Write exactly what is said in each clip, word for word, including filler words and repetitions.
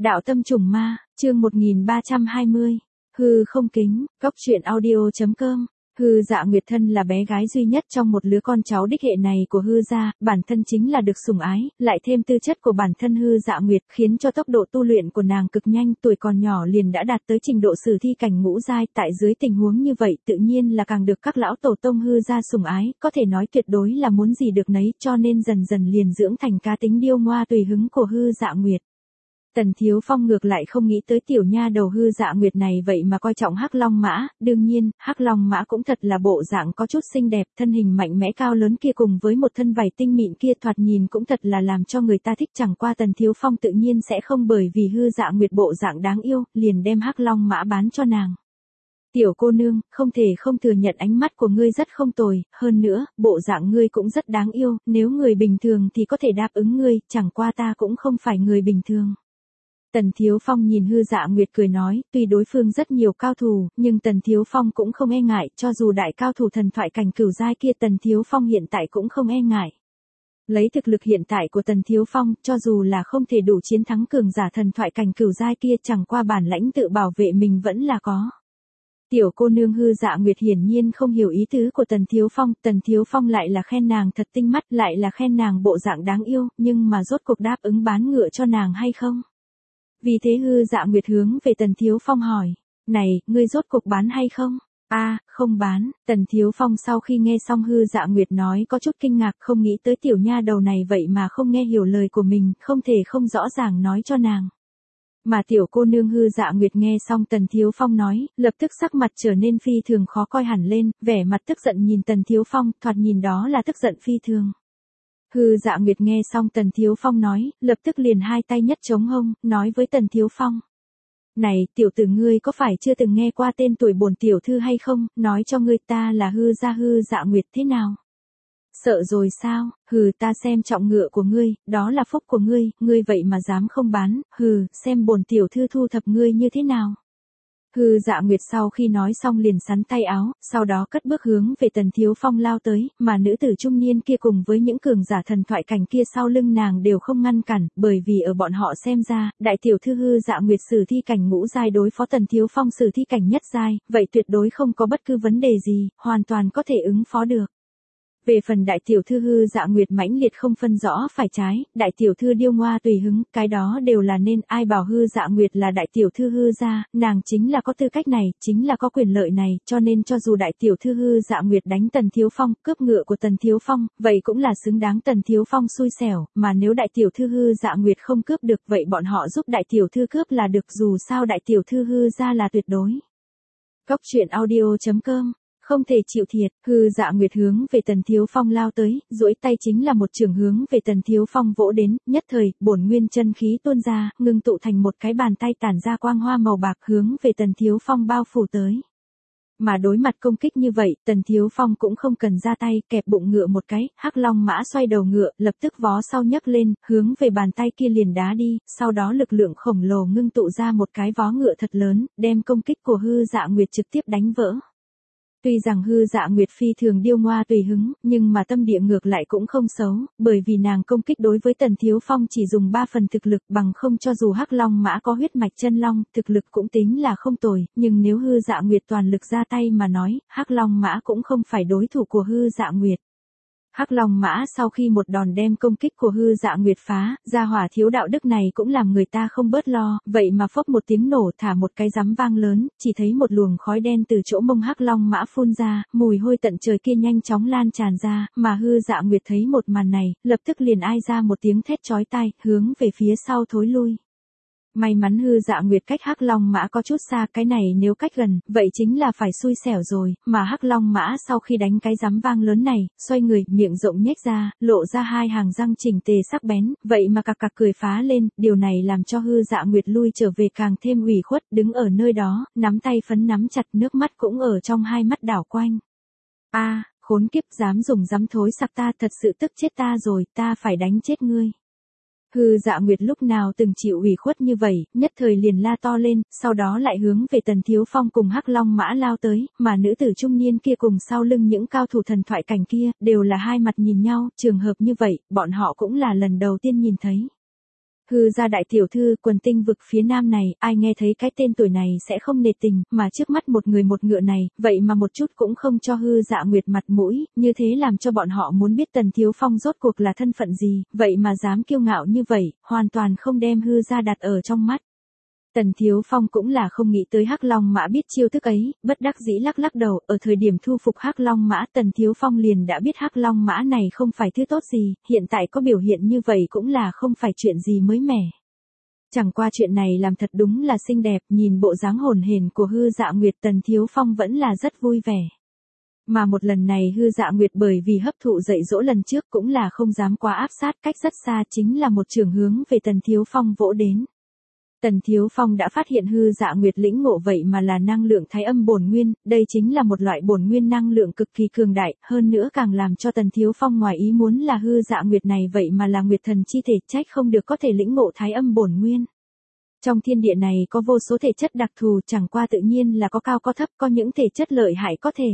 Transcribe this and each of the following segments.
Đạo tâm trùng ma, chương một nghìn ba trăm hai mươi. Hư không kính, góc truyện audio chấm com. Hư Dạ Nguyệt thân là bé gái duy nhất trong một lứa con cháu đích hệ này của Hư gia, bản thân chính là được sủng ái, lại thêm tư chất của bản thân Hư Dạ Nguyệt khiến cho tốc độ tu luyện của nàng cực nhanh, tuổi còn nhỏ liền đã đạt tới trình độ sử thi cảnh ngũ giai, tại dưới tình huống như vậy tự nhiên là càng được các lão tổ tông Hư gia sủng ái, có thể nói tuyệt đối là muốn gì được nấy, cho nên dần dần liền dưỡng thành cá tính điêu ngoa tùy hứng của Hư Dạ Nguyệt. Tần Thiếu Phong ngược lại không nghĩ tới tiểu nha đầu Hư Dạ Nguyệt này vậy mà coi trọng Hắc Long Mã, đương nhiên, Hắc Long Mã cũng thật là bộ dạng có chút xinh đẹp, thân hình mạnh mẽ cao lớn kia cùng với một thân vảy tinh mịn kia thoạt nhìn cũng thật là làm cho người ta thích, chẳng qua Tần Thiếu Phong tự nhiên sẽ không bởi vì Hư Dạ Nguyệt bộ dạng đáng yêu, liền đem Hắc Long Mã bán cho nàng. Tiểu cô nương, không thể không thừa nhận ánh mắt của ngươi rất không tồi, hơn nữa, bộ dạng ngươi cũng rất đáng yêu, nếu người bình thường thì có thể đáp ứng ngươi, chẳng qua ta cũng không phải người bình thường. Tần Thiếu Phong nhìn Hư Dạ Nguyệt cười nói, tuy đối phương rất nhiều cao thủ, nhưng Tần Thiếu Phong cũng không e ngại, cho dù đại cao thủ thần thoại cảnh cửu giai kia Tần Thiếu Phong hiện tại cũng không e ngại. Lấy thực lực hiện tại của Tần Thiếu Phong, cho dù là không thể đủ chiến thắng cường giả thần thoại cảnh cửu giai kia, chẳng qua bản lãnh tự bảo vệ mình vẫn là có. Tiểu cô nương Hư Dạ Nguyệt hiển nhiên không hiểu ý tứ của Tần Thiếu Phong, Tần Thiếu Phong lại là khen nàng thật tinh mắt, lại là khen nàng bộ dạng đáng yêu, nhưng mà rốt cuộc đáp ứng bán ngựa cho nàng hay không? Vì thế Hư Dạ Nguyệt hướng về Tần Thiếu Phong hỏi, này, ngươi rốt cuộc bán hay không? A, à, không bán. Tần Thiếu Phong sau khi nghe xong Hư Dạ Nguyệt nói có chút kinh ngạc, không nghĩ tới tiểu nha đầu này vậy mà không nghe hiểu lời của mình, không thể không rõ ràng nói cho nàng. Mà tiểu cô nương Hư Dạ Nguyệt nghe xong Tần Thiếu Phong nói, lập tức sắc mặt trở nên phi thường khó coi hẳn lên, vẻ mặt tức giận nhìn Tần Thiếu Phong, thoạt nhìn đó là tức giận phi thường. Hư Dạ Nguyệt nghe xong Tần Thiếu Phong nói, lập tức liền hai tay nhất chống hông, nói với Tần Thiếu Phong. Này, tiểu tử ngươi có phải chưa từng nghe qua tên tuổi bổn tiểu thư hay không, nói cho ngươi ta là Hư gia Hư Dạ Nguyệt thế nào? Sợ rồi sao, hừ ta xem trọng ngựa của ngươi, đó là phúc của ngươi, ngươi vậy mà dám không bán, hừ, xem bổn tiểu thư thu thập ngươi như thế nào? Hư Dạ Nguyệt sau khi nói xong liền sắn tay áo, sau đó cất bước hướng về Tần Thiếu Phong lao tới, mà nữ tử trung niên kia cùng với những cường giả thần thoại cảnh kia sau lưng nàng đều không ngăn cản, bởi vì ở bọn họ xem ra, đại tiểu thư Hư Dạ Nguyệt sử thi cảnh ngũ giai đối phó Tần Thiếu Phong sử thi cảnh nhất giai, vậy tuyệt đối không có bất cứ vấn đề gì, hoàn toàn có thể ứng phó được. Về phần đại tiểu thư Hư Dạ Nguyệt mãnh liệt không phân rõ phải trái, đại tiểu thư điêu ngoa tùy hứng, cái đó đều là nên, ai bảo Hư Dạ Nguyệt là đại tiểu thư Hư gia, nàng chính là có tư cách này, chính là có quyền lợi này, cho nên cho dù đại tiểu thư Hư Dạ Nguyệt đánh Tần Thiếu Phong, cướp ngựa của Tần Thiếu Phong, vậy cũng là xứng đáng Tần Thiếu Phong xui xẻo, mà nếu đại tiểu thư Hư Dạ Nguyệt không cướp được, vậy bọn họ giúp đại tiểu thư cướp là được, dù sao đại tiểu thư Hư gia là tuyệt đối. Góc truyện audio chấm com. Không thể chịu thiệt, Hư Dạ Nguyệt hướng về Tần Thiếu Phong lao tới, duỗi tay chính là một trường hướng về Tần Thiếu Phong vỗ đến, nhất thời, bổn nguyên chân khí tuôn ra, ngưng tụ thành một cái bàn tay tản ra quang hoa màu bạc hướng về Tần Thiếu Phong bao phủ tới. Mà đối mặt công kích như vậy, Tần Thiếu Phong cũng không cần ra tay, kẹp bụng ngựa một cái, Hắc Long Mã xoay đầu ngựa, lập tức vó sau nhấc lên, hướng về bàn tay kia liền đá đi, sau đó lực lượng khổng lồ ngưng tụ ra một cái vó ngựa thật lớn, đem công kích của Hư Dạ Nguyệt trực tiếp đánh vỡ. Tuy rằng Hư Dạ Nguyệt phi thường điêu ngoa tùy hứng, nhưng mà tâm địa ngược lại cũng không xấu, bởi vì nàng công kích đối với Tần Thiếu Phong chỉ dùng ba phần thực lực, bằng không cho dù Hắc Long Mã có huyết mạch chân long, thực lực cũng tính là không tồi, nhưng nếu Hư Dạ Nguyệt toàn lực ra tay mà nói, Hắc Long Mã cũng không phải đối thủ của Hư Dạ Nguyệt. Hắc Long Mã sau khi một đòn đem công kích của Hư Dạ Nguyệt phá, gia hỏa thiếu đạo đức này cũng làm người ta không bớt lo, vậy mà phốc một tiếng nổ thả một cái rắm vang lớn, chỉ thấy một luồng khói đen từ chỗ mông Hắc Long Mã phun ra, mùi hôi tận trời kia nhanh chóng lan tràn ra, mà Hư Dạ Nguyệt thấy một màn này, lập tức liền ai ra một tiếng thét chói tai, hướng về phía sau thối lui. May mắn Hư Dạ Nguyệt cách Hắc Long Mã có chút xa, cái này nếu cách gần, vậy chính là phải xui xẻo rồi, mà Hắc Long Mã sau khi đánh cái rắm vang lớn này, xoay người, miệng rộng nhếch ra, lộ ra hai hàng răng chỉnh tề sắc bén, vậy mà cặc cặc cười phá lên, điều này làm cho Hư Dạ Nguyệt lui trở về càng thêm ủy khuất, đứng ở nơi đó, nắm tay phấn nắm chặt, nước mắt cũng ở trong hai mắt đảo quanh. A, à, khốn kiếp, dám dùng dám thối sặc ta, thật sự tức chết ta rồi, ta phải đánh chết ngươi. Hư Dạ Nguyệt lúc nào từng chịu ủy khuất như vậy, nhất thời liền la to lên, sau đó lại hướng về Tần Thiếu Phong cùng Hắc Long Mã lao tới, mà nữ tử trung niên kia cùng sau lưng những cao thủ thần thoại cảnh kia, đều là hai mặt nhìn nhau, trường hợp như vậy, bọn họ cũng là lần đầu tiên nhìn thấy. Hư gia đại tiểu thư, quần tinh vực phía nam này, ai nghe thấy cái tên tuổi này sẽ không nể tình, mà trước mắt một người một ngựa này, vậy mà một chút cũng không cho Hư Dạ Nguyệt mặt mũi, như thế làm cho bọn họ muốn biết Tần Thiếu Phong rốt cuộc là thân phận gì, vậy mà dám kiêu ngạo như vậy, hoàn toàn không đem Hư gia đặt ở trong mắt. Tần Thiếu Phong cũng là không nghĩ tới Hắc Long Mã biết chiêu thức ấy, bất đắc dĩ lắc lắc đầu, ở thời điểm thu phục Hắc Long Mã, Tần Thiếu Phong liền đã biết Hắc Long Mã này không phải thứ tốt gì, hiện tại có biểu hiện như vậy cũng là không phải chuyện gì mới mẻ. Chẳng qua chuyện này làm thật đúng là xinh đẹp, nhìn bộ dáng hồn hển của Hư Dạ Nguyệt, Tần Thiếu Phong vẫn là rất vui vẻ. Mà một lần này Hư Dạ Nguyệt bởi vì hấp thụ dạy dỗ lần trước cũng là không dám quá áp sát, cách rất xa chính là một trường hướng về Tần Thiếu Phong vỗ đến. Tần Thiếu Phong đã phát hiện Hư Dạ Nguyệt lĩnh ngộ vậy mà là năng lượng thái âm bổn nguyên, đây chính là một loại bổn nguyên năng lượng cực kỳ cường đại, hơn nữa càng làm cho Tần Thiếu Phong ngoài ý muốn là Hư Dạ Nguyệt này vậy mà là Nguyệt thần chi thể, trách không được có thể lĩnh ngộ thái âm bổn nguyên. Trong thiên địa này có vô số thể chất đặc thù, chẳng qua tự nhiên là có cao có thấp, có những thể chất lợi hại có thể.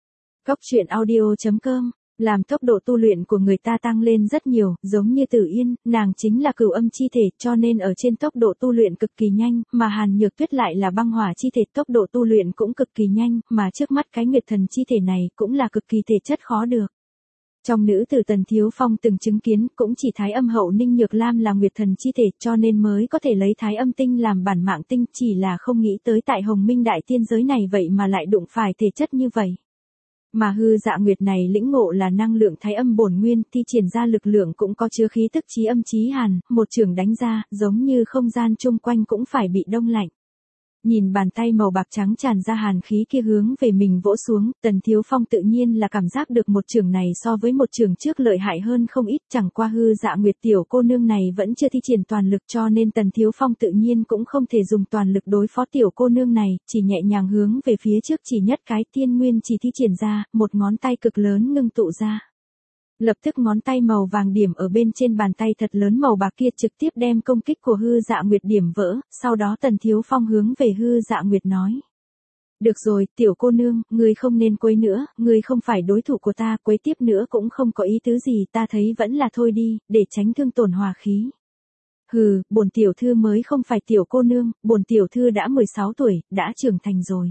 Góc truyện audio chấm com làm tốc độ tu luyện của người ta tăng lên rất nhiều, giống như Tử Yên, nàng chính là cửu âm chi thể, cho nên ở trên tốc độ tu luyện cực kỳ nhanh, mà Hàn Nhược Tuyết lại là băng hỏa chi thể, tốc độ tu luyện cũng cực kỳ nhanh, mà trước mắt cái Nguyệt thần chi thể này cũng là cực kỳ thể chất khó được. Trong nữ tử Tần Thiếu Phong từng chứng kiến, cũng chỉ Thái Âm hậu Ninh Nhược Lam là Nguyệt thần chi thể, cho nên mới có thể lấy Thái Âm tinh làm bản mạng tinh, chỉ là không nghĩ tới tại Hồng Minh đại tiên giới này vậy mà lại đụng phải thể chất như vậy. Mà Hư Dạ Nguyệt này lĩnh ngộ là năng lượng thái âm bổn nguyên, thi triển ra lực lượng cũng có chứa khí tức chí âm chí hàn, một trường đánh ra, giống như không gian chung quanh cũng phải bị đông lạnh. Nhìn bàn tay màu bạc trắng tràn ra hàn khí kia hướng về mình vỗ xuống, Tần Thiếu Phong tự nhiên là cảm giác được một trường này so với một trường trước lợi hại hơn không ít, chẳng qua Hư Dạ Nguyệt tiểu cô nương này vẫn chưa thi triển toàn lực, cho nên Tần Thiếu Phong tự nhiên cũng không thể dùng toàn lực đối phó tiểu cô nương này, chỉ nhẹ nhàng hướng về phía trước chỉ nhất cái tiên nguyên chỉ thi triển ra, một ngón tay cực lớn ngưng tụ ra. Lập tức ngón tay màu vàng điểm ở bên trên bàn tay thật lớn màu bạc kia trực tiếp đem công kích của Hư Dạ Nguyệt điểm vỡ, sau đó Tần Thiếu Phong hướng về Hư Dạ Nguyệt nói. Được rồi, tiểu cô nương, ngươi không nên quấy nữa, ngươi không phải đối thủ của ta, quấy tiếp nữa cũng không có ý tứ gì, ta thấy vẫn là thôi đi, để tránh thương tổn hòa khí. Hừ, bổn tiểu thư mới không phải tiểu cô nương, bổn tiểu thư đã mười sáu tuổi, đã trưởng thành rồi.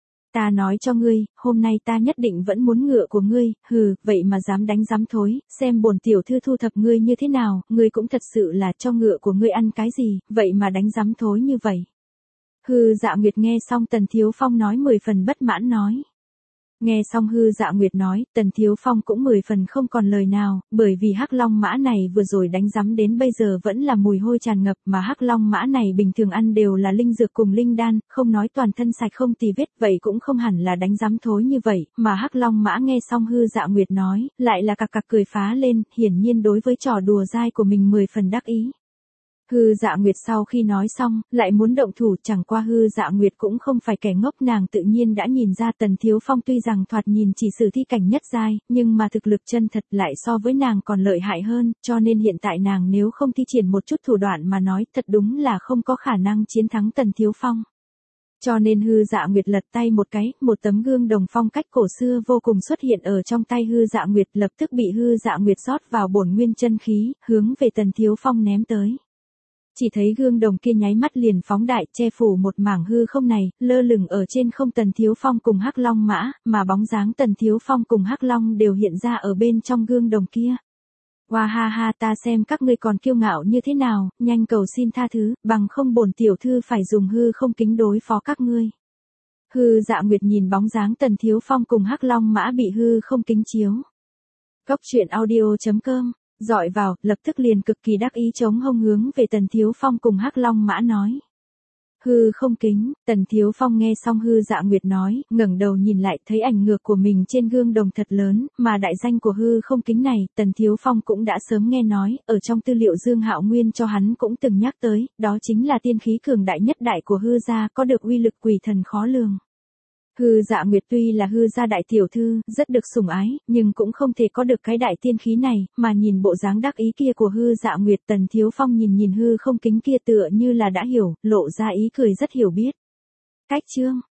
Ta nói cho ngươi, hôm nay ta nhất định vẫn muốn ngựa của ngươi, hừ, vậy mà dám đánh dám thối, xem bổn tiểu thư thu thập ngươi như thế nào, ngươi cũng thật sự là cho ngựa của ngươi ăn cái gì, vậy mà đánh dám thối như vậy. Hư Dạ Nguyệt nghe xong Tần Thiếu Phong nói mười phần bất mãn nói. Nghe xong Hư Dạ Nguyệt nói, Tần Thiếu Phong cũng mười phần không còn lời nào, bởi vì Hắc Long Mã này vừa rồi đánh rắm đến bây giờ vẫn là mùi hôi tràn ngập, mà Hắc Long Mã này bình thường ăn đều là linh dược cùng linh đan, không nói toàn thân sạch không tì vết, vậy cũng không hẳn là đánh rắm thối như vậy, mà Hắc Long Mã nghe xong Hư Dạ Nguyệt nói, lại là cặc cặc cười phá lên, hiển nhiên đối với trò đùa dai của mình mười phần đắc ý. Hư Dạ Nguyệt sau khi nói xong, lại muốn động thủ, chẳng qua Hư Dạ Nguyệt cũng không phải kẻ ngốc, nàng tự nhiên đã nhìn ra Tần Thiếu Phong tuy rằng thoạt nhìn chỉ sử thi cảnh nhất giai, nhưng mà thực lực chân thật lại so với nàng còn lợi hại hơn, cho nên hiện tại nàng nếu không thi triển một chút thủ đoạn mà nói, thật đúng là không có khả năng chiến thắng Tần Thiếu Phong. Cho nên Hư Dạ Nguyệt lật tay một cái, một tấm gương đồng phong cách cổ xưa vô cùng xuất hiện ở trong tay Hư Dạ Nguyệt, lập tức bị Hư Dạ Nguyệt rót vào bổn nguyên chân khí, hướng về Tần Thiếu Phong ném tới. Chỉ thấy gương đồng kia nháy mắt liền phóng đại, che phủ một mảng hư không này, lơ lửng ở trên không. Tần Thiếu Phong cùng Hắc Long Mã, mà bóng dáng Tần Thiếu Phong cùng Hắc Long đều hiện ra ở bên trong gương đồng kia. Hoa ha ha, ta xem các ngươi còn kiêu ngạo như thế nào, nhanh cầu xin tha thứ, bằng không bổn tiểu thư phải dùng hư không kính đối phó các ngươi. Hư Dạ Nguyệt nhìn bóng dáng Tần Thiếu Phong cùng Hắc Long Mã bị hư không kính chiếu. Góc truyện audio chấm com dọi vào, lập tức liền cực kỳ đắc ý chống hông hướng về Tần Thiếu Phong cùng Hắc Long Mã nói. Hư không kính, Tần Thiếu Phong nghe xong Hư Dạ Nguyệt nói, ngẩng đầu nhìn lại thấy ảnh ngược của mình trên gương đồng thật lớn, mà đại danh của hư không kính này, Tần Thiếu Phong cũng đã sớm nghe nói, ở trong tư liệu Dương Hạo Nguyên cho hắn cũng từng nhắc tới, đó chính là tiên khí cường đại nhất đại của hư gia, có được uy lực quỷ thần khó lường. Hư Dạ Nguyệt tuy là hư gia đại tiểu thư, rất được sủng ái, nhưng cũng không thể có được cái đại tiên khí này, mà nhìn bộ dáng đắc ý kia của Hư Dạ Nguyệt, Tần Thiếu Phong nhìn nhìn hư không kính kia tựa như là đã hiểu, lộ ra ý cười rất hiểu biết. Cách chương